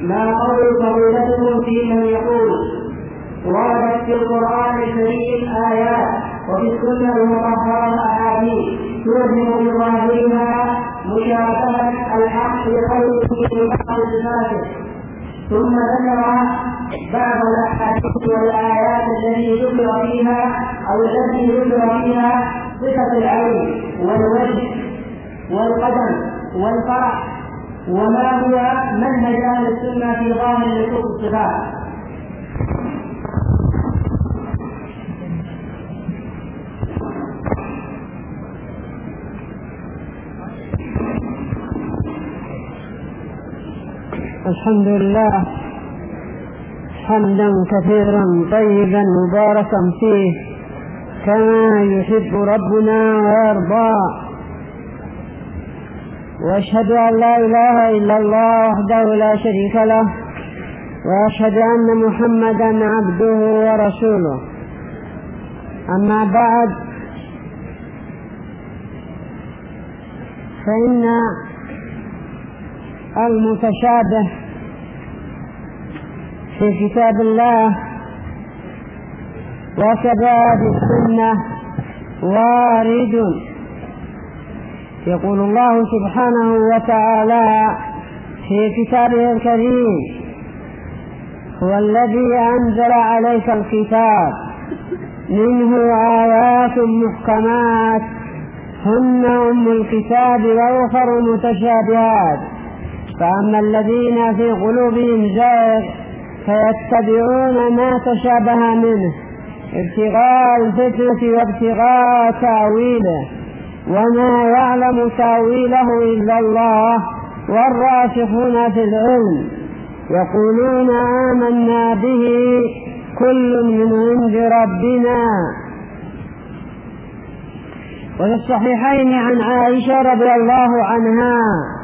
ما قول فضيلتكم في من يقول وردت في القرآن الكريم آيات وفي السنة المطهرة أحاديث توهم بظاهرها مشابهة الحق لقوله في بعض صفاته، ثم ذكر بعض الأحاديث والآيات التي ذكر فيها صفة العين والوجه والقدم والفرح، وما هو منهج أهل السنة في ظاهر نصوص الصفات. الحمد لله حمدا كثيرا طيبا مباركا فيه كما يحب ربنا ويرضى، واشهد ان لا اله الا الله وحده لا شريك له، واشهد ان محمدا عبده ورسوله. اما بعد، فان المتشابه في كتاب الله وكذا في السنة وارد. يقول الله سبحانه وتعالى في كتابه الكريم: هو الذي أنزل عليك الكتاب منه آيات محكمات هن أم الكتاب وأخر متشابهات، فأما الذين في قلوبهم زيغ فيتبعون ما تشابه منه ابتغاء الفتنة وابتغاء تأويله، وما يعلم تأويله إلا الله والراسخون في العلم يقولون آمنا به كل من عند ربنا. وفي الصحيحين عن عائشة رضي الله عنها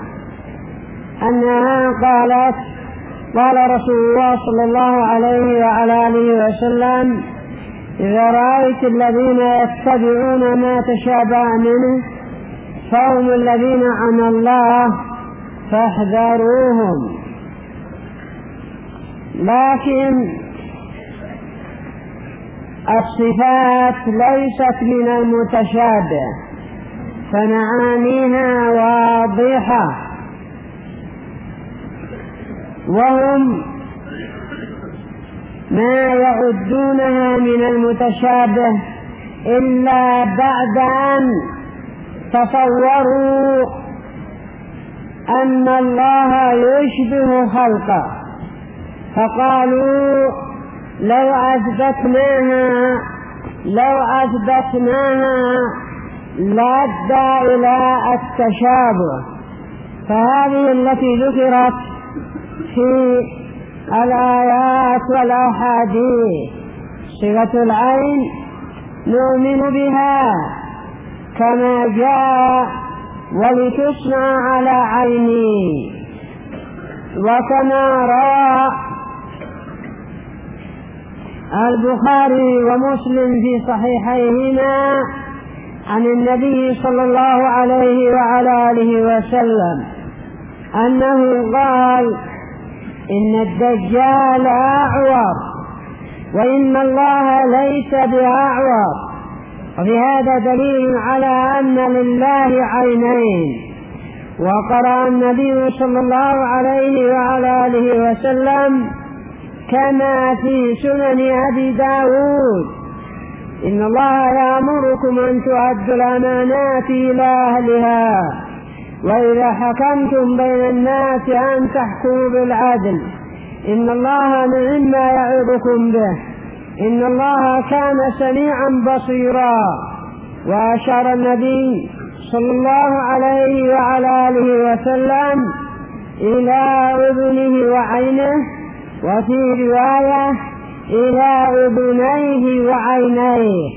أنها قالت: قال رسول الله صلى الله عليه وعلى آله وسلم: إذا رأيت الذين يتبعون ما تشابه منه فهم الذين عن الله فاحذروهم. لكن الصفات ليست من المتشابه، فمعانيها واضحة، وهم ما يعدونها من المتشابه إلا بعد أن تصوروا أن الله يشبه خلقه، فقالوا لو أثبتناها لأدى إلى التشابه. فهذه التي ذكرت في الآيات والأحاديث صفة العين نؤمن بها كما جاء: ولتصنع على عيني، وكما روى البخاري ومسلم في صحيحيهما عن النبي صلى الله عليه وعلى آله وسلم أنه قال: إن الدجال أعور وإن الله ليس بأعور. وفي هذا دليل على أن لله عينين. وقرأ النبي صلى الله عليه وعلى آله وسلم كما في سنن أبي داود: إن الله يأمركم أن تؤدوا الأمانات إلى أهلها، وإذا حكمتم بين الناس أن تحكموا بالعدل، إن الله نعم ما يعظكم به، إن الله كان سميعا بصيرا. وأشار النبي صلى الله عليه وعلى آله وسلم إلى أذنه وعينه، وفي رواية إلى أذنيه وعينيه.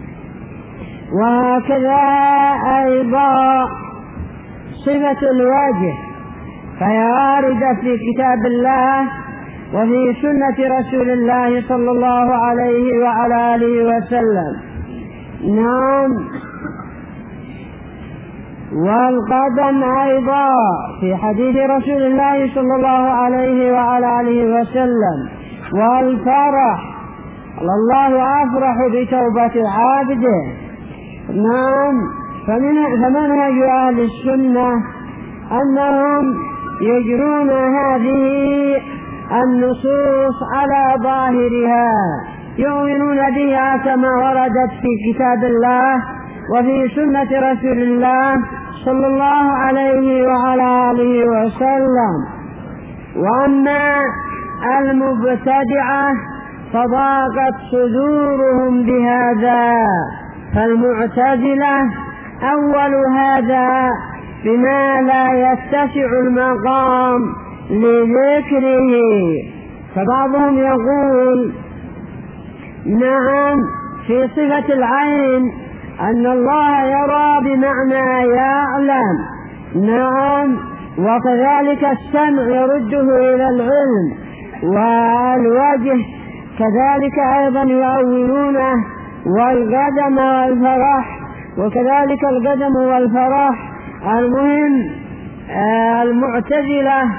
وهكذا أيضا صفة الوجه، فهي واردة في كتاب الله وفي سنة رسول الله صلى الله عليه وعلى آله وسلم. نعم، والقدم أيضا في حديث رسول الله صلى الله عليه وعلى آله وسلم. والفرح، الله أفرح بتوبة عابده. نعم. فمنهج أهل السنة أنهم يجرون هذه النصوص على ظاهرها، يؤمنون بها كما وردت في كتاب الله وفي سنة رسول الله صلى الله عليه وعلى آله وسلم. وأما المبتدعة فضاقت صدورهم بهذا، فالمعتزلة أول هذا بما لا يتسع المقام لذكره. فبعضهم يقول نعم في صفة العين أن الله يرى بمعنى يعلم، نعم، وكذلك السمع يرده إلى العلم، والوجه كذلك أيضا يؤولونه، والقدم والفرح وكذلك القدم والفرح. المهم المعتزلة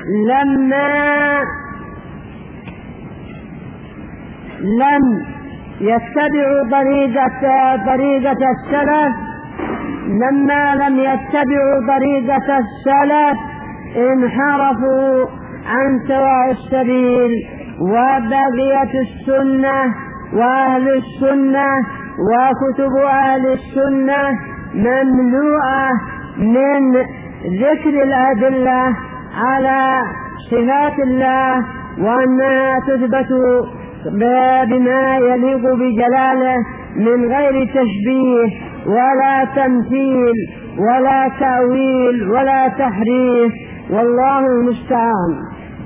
لم يتبعوا طريقة السلف، لما لم يتبعوا طريقة السلف انحرفوا عن سواء السبيل. وبقيت السنة وأهل السنة وكتب أهل السنة مملوءة من ذكر الأدلة على صفات الله، وأنها تثبت بما يليق بجلاله من غير تشبيه ولا تمثيل ولا تأويل ولا تحريف، والله المستعان.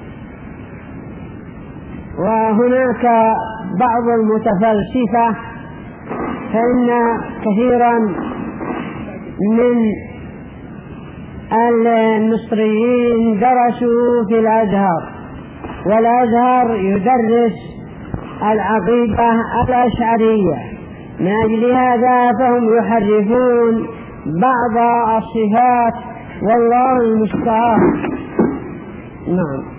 وهناك بعض المتفلسفة، فإن كثيرا من المصريين درسوا في الأزهر، والأزهر يدرس العقيدة الأشعرية، من أجل هذا فهم يحرفون بعض الصفات، والله المستعان. نعم.